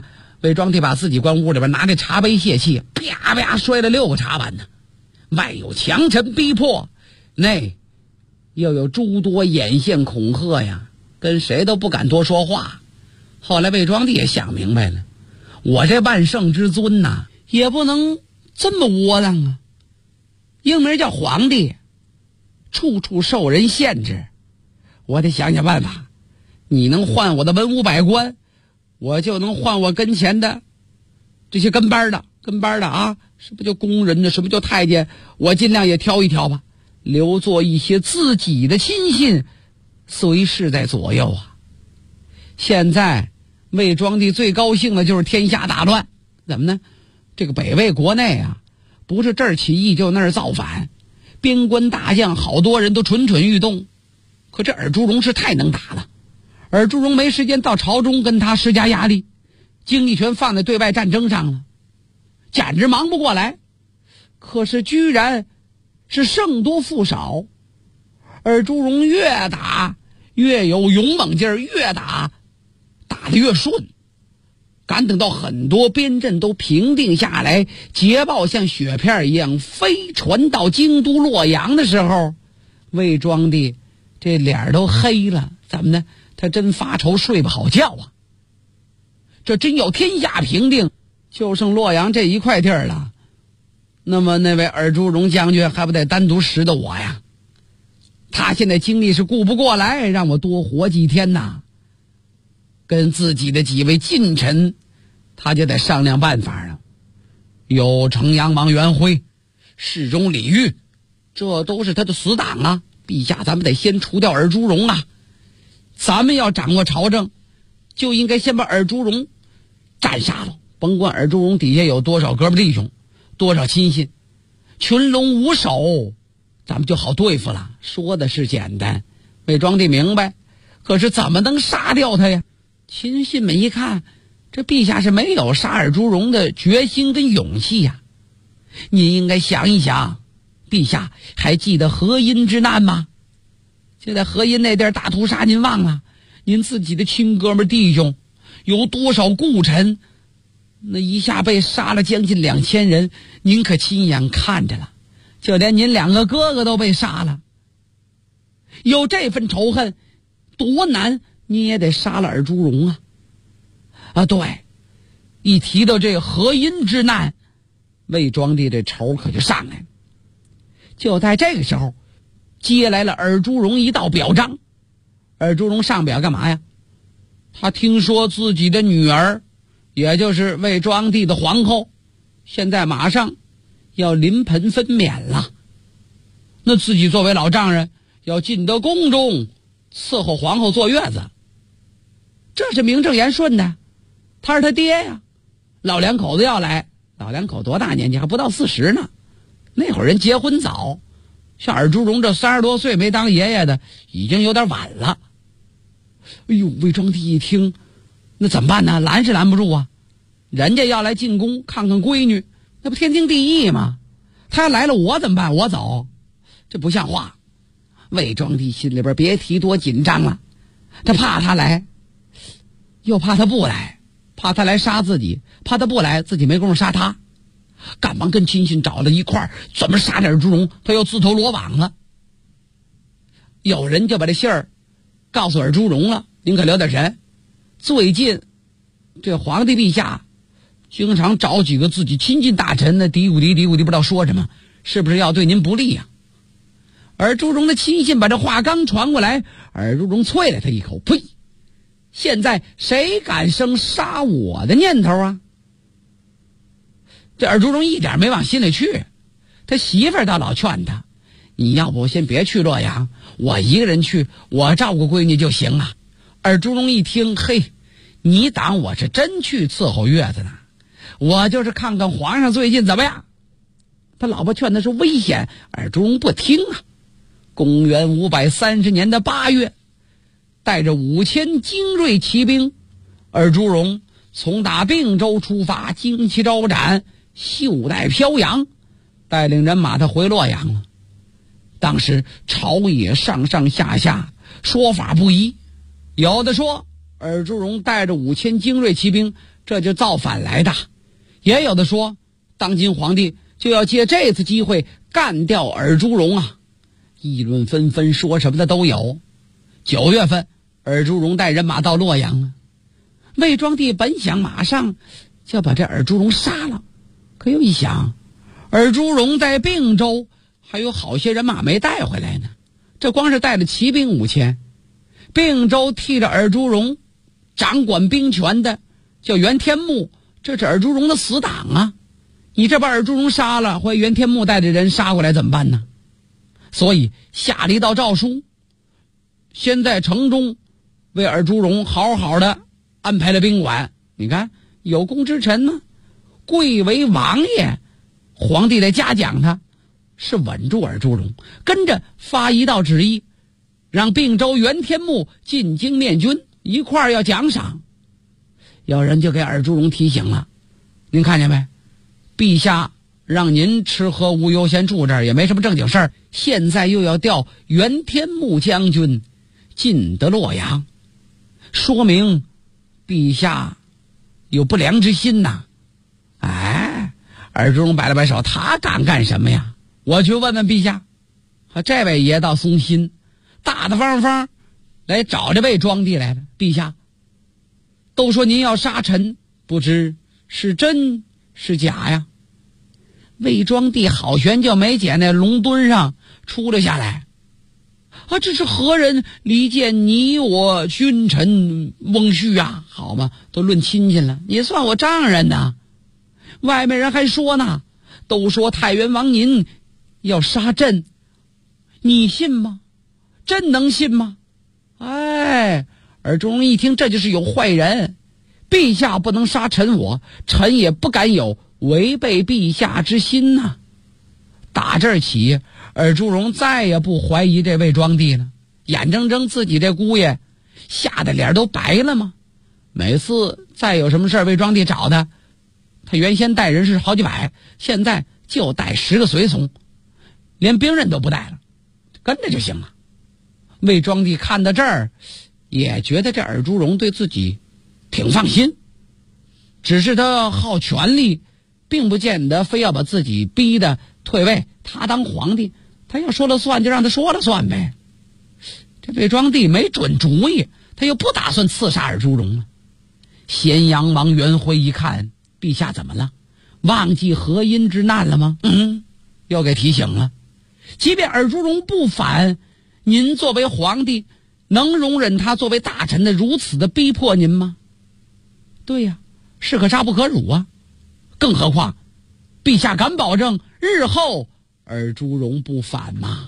魏庄帝把自己关屋里边，拿着茶杯泄气，啪啪摔了6个茶碗呢。外有强臣逼迫，内又有诸多眼线恐吓呀，跟谁都不敢多说话。后来魏庄帝也想明白了，我这万圣之尊呐，也不能这么窝囊啊。英名叫皇帝，处处受人限制，我得想想办法。你能换我的文武百官，我就能换我跟前的这些跟班的啊，什么叫宫人呢？什么叫太监？我尽量也挑一挑吧，留作一些自己的亲信，随时在左右啊。现在魏庄帝最高兴的就是天下大乱，怎么呢？这个北魏国内啊，不是这儿起义就那儿造反，边关大将好多人都蠢蠢欲动。可这尔朱荣是太能打了，尔朱荣没时间到朝中跟他施加压力，精力全放在对外战争上了，简直忙不过来。可是居然是胜多负少，尔朱荣越打越有勇猛劲儿，越打得越顺。赶等到很多边镇都平定下来，捷报像雪片一样飞传到京都洛阳的时候，魏庄帝这脸都黑了。怎么呢？他真发愁，睡不好觉啊。这真要天下平定，就剩洛阳这一块地儿了，那么那位尔朱荣将军还不得单独识的我呀？他现在精力是顾不过来，让我多活几天呐。跟自己的几位近臣，他就得商量办法了。有城阳王元辉、侍中李煜，这都是他的死党啊。陛下，咱们得先除掉尔朱荣啊！咱们要掌握朝政，就应该先把尔朱荣斩杀了。甭管尔朱荣底下有多少哥们弟兄，多少亲信，群龙无首，咱们就好对付了。说的是简单，魏庄帝明白，可是怎么能杀掉他呀？亲信们一看，这陛下是没有杀尔朱荣的决心跟勇气呀。您应该想一想，陛下还记得河阴之难吗？就在河阴那地儿大屠杀，您忘了？您自己的亲哥们弟兄有多少故臣，那一下被杀了将近2000人，您可亲眼看着了。就连您2个哥哥都被杀了，有这份仇恨，多难你也得杀了尔朱荣啊！啊，对，一提到这个河阴之难，魏庄帝这仇可就上来了。就在这个时候，接来了尔朱荣一道表彰。尔朱荣上表干嘛呀？他听说自己的女儿，也就是魏庄帝的皇后，现在马上要临盆分娩了。那自己作为老丈人，要进到宫中伺候皇后坐月子，这是名正言顺的。他是他爹呀，老两口子要来。老两口多大年纪？还不到40呢。那会儿人结婚早，像尔朱荣这30多岁没当爷爷的，已经有点晚了。哎呦，魏庄帝一听，那怎么办呢？拦是拦不住啊，人家要来进宫看看闺女，那不天经地义吗？他要来了，我怎么办？我走，这不像话。魏庄帝心里边别提多紧张了，他怕他来，又怕他不来，怕他来杀自己，怕他不来自己没工夫杀他，赶忙跟亲信找了一块儿，怎么杀尔朱荣，他又自投罗网了。有人就把这信儿告诉尔朱荣了，您可留点神，最近这皇帝陛下经常找几个自己亲近大臣呢，嘀咕嘀不知道说什么，是不是要对您不利呀？尔朱荣的亲信把这话刚传过来，尔朱荣啐了他一口，呸！现在谁敢生杀我的念头啊？这尔朱荣一点没往心里去，他媳妇儿倒老劝他，你要不先别去洛阳，我一个人去，我照顾闺女就行了。尔朱荣一听，嘿，你当我是真去伺候月子呢？我就是看看皇上最近怎么样。他老婆劝他是危险，尔朱荣不听啊。公元530年的8月，带着5000精锐骑兵，尔朱荣从打并州出发，旌旗招展，袖带飘扬，带领人马他回洛阳了。当时朝野上上下下说法不一，有的说尔朱荣带着5000精锐骑兵这就造反来的，也有的说当今皇帝就要借这次机会干掉尔朱荣啊，议论纷纷，说什么的都有。9月份，尔朱荣带人马到洛阳了。魏庄帝本想马上就要把这尔朱荣杀了，可又一想，尔朱荣在并州还有好些人马没带回来呢，这光是带了骑兵5000，并州替着尔朱荣掌管兵权的叫袁天穆，这是尔朱荣的死党啊！你这把尔朱荣杀了，或袁天穆带着人杀过来怎么办呢？所以下了一道诏书，先在城中为尔朱荣好好的安排了宾馆。你看有功之臣呢，贵为王爷，皇帝得嘉奖他，是稳住尔朱荣，跟着发一道旨意，让并州袁天穆进京面君，一块儿要奖赏。有人就给尔朱荣提醒了，您看见没？陛下让您吃喝无忧，先住这儿也没什么正经事儿，现在又要调袁天穆将军进得洛阳，说明陛下有不良之心呐。哎，尔朱荣摆了摆手，他敢干什么呀？我去问问陛下。这位爷倒松心，大大方方来找这位庄帝来了。陛下，都说您要杀臣，不知是真是假呀？魏庄帝好悬就没解那龙墩上出了下来。这是何人离间你我君臣翁婿啊？好嘛，都论亲戚了，你算我丈人呐。外面人还说呢，都说太原王您要杀朕，你信吗？朕能信吗？哎，尔朱荣一听，这就是有坏人。陛下不能杀臣我，臣也不敢有违背陛下之心呐。打这儿起，尔朱荣再也不怀疑这位庄帝了，眼睁睁自己这姑爷吓得脸都白了吗？每次再有什么事儿，魏庄帝找他原先带人是好几百，现在就带10个随从，连兵刃都不带了，跟着就行了。魏庄帝看到这儿，也觉得这尔朱荣对自己挺放心，只是他好权力，并不见得非要把自己逼得退位，他当皇帝，他要说了算就让他说了算呗。这魏庄帝没准主意，他又不打算刺杀尔朱荣了。咸阳王元辉一看，陛下怎么了？忘记河阴之难了吗？又给提醒了。即便尔朱荣不反，您作为皇帝能容忍他作为大臣的如此的逼迫您吗？对呀，士可杀不可辱啊。更何况陛下敢保证日后尔朱荣不反吗？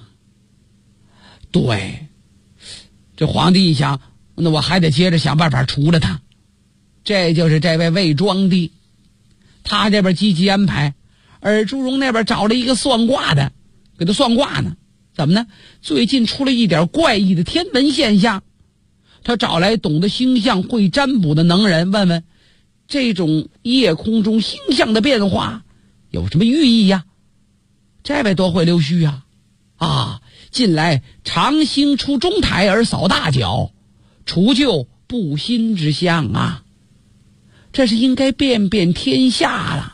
对，这皇帝一想，那我还得接着想办法除了他。这就是这位魏庄帝，他这边积极安排，尔朱荣那边找了一个算卦的给他算卦呢。怎么呢？最近出了一点怪异的天文现象，他找来懂得星象会占卜的能人，问问这种夜空中星象的变化有什么寓意呀？这位多会溜须啊！近来长星出中台而扫大角，除旧布新之象啊，这是应该遍遍天下了。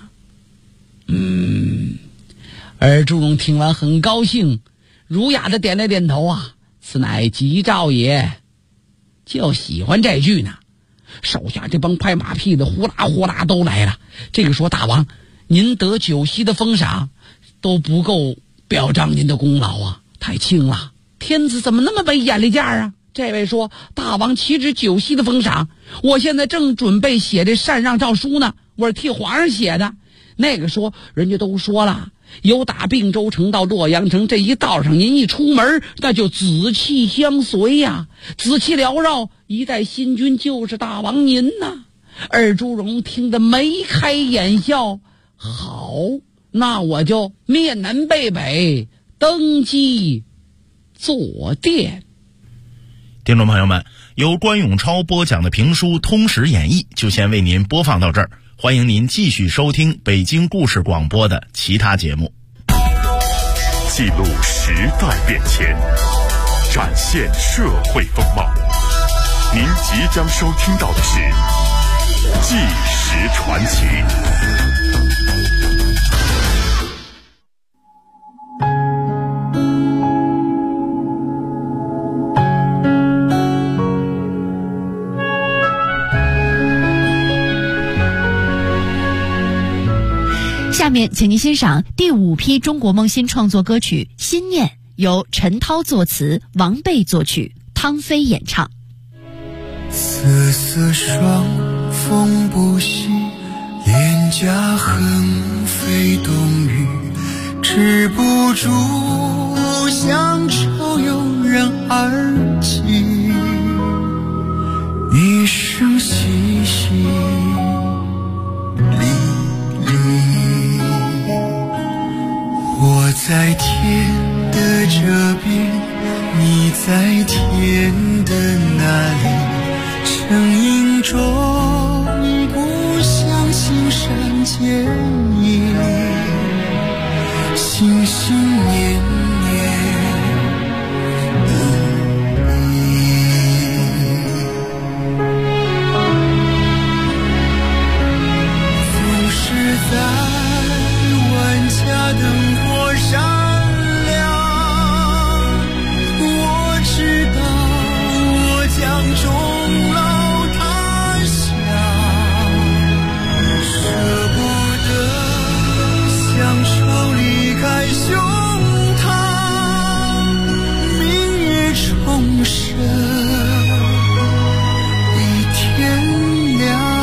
尔朱荣听完很高兴，儒雅的点了点头啊，此乃吉兆也，就喜欢这句呢。手下这帮拍马屁的呼啦呼啦都来了。这个说大王，您得9锡的封赏都不够表彰您的功劳啊，太轻了，天子怎么那么没眼力见啊？这位说，大王岂止9锡的封赏，我现在正准备写这禅让诏书呢，我是替皇上写的。那个说，人家都说了，由打并州城到洛阳城这一道上，您一出门那就紫气相随呀，紫气缭绕，一代新君就是大王您呐。尔朱荣听得眉开眼笑，好，那我就面南背北登基坐殿。 听众朋友们，由关永超播讲的评书《通史演义》就先为您播放到这儿，欢迎您继续收听北京故事广播的其他节目。 记录时代变迁，展现社会风貌。您即将收听到的是纪实传奇。 下面请您欣赏第5批中国梦新创作歌曲《心念》，由陈涛作词，王贝作曲，汤飞演唱。 瑟瑟双风不息，脸颊横飞冬雨，止不住乡愁油然而起，一声淅淅沥沥。我在天的这边，你在天的那里，成影中不相信山间影，心心念念总是在万家灯火闪亮，我知道我将终老他乡，舍不得乡愁离开胸膛，明月重生一天亮。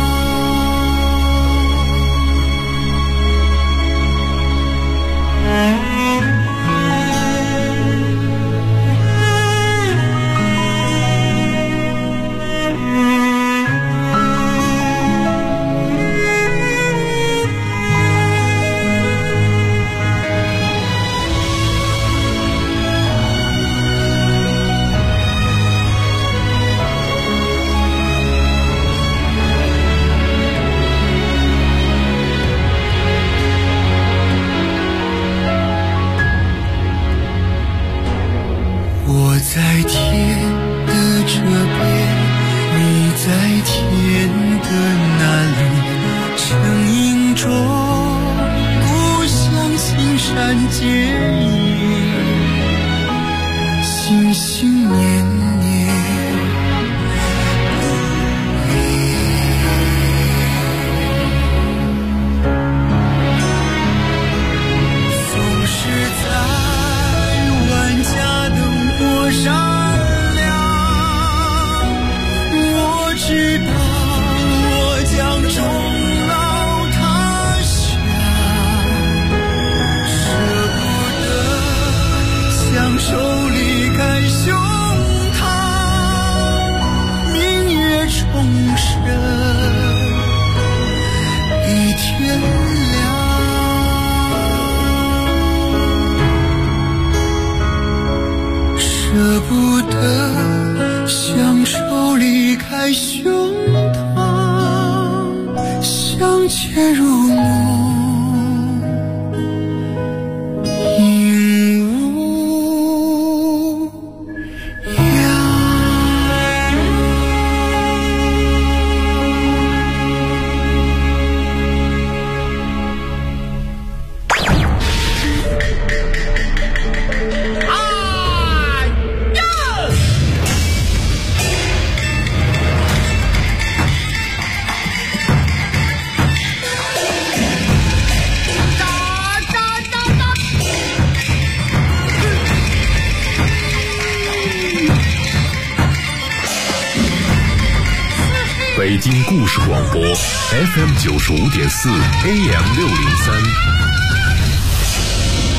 我在天的这边，你在天的那里，成影中不相信山间影，心心念念总是在万家灯火闪亮，我知道我将终老他乡，舍不得乡愁离开胸膛，明月重生一天亮。舍不得乡愁离开胸膛，相见如梦，应无恙。 北京故事广播 FM 95.4 AM 603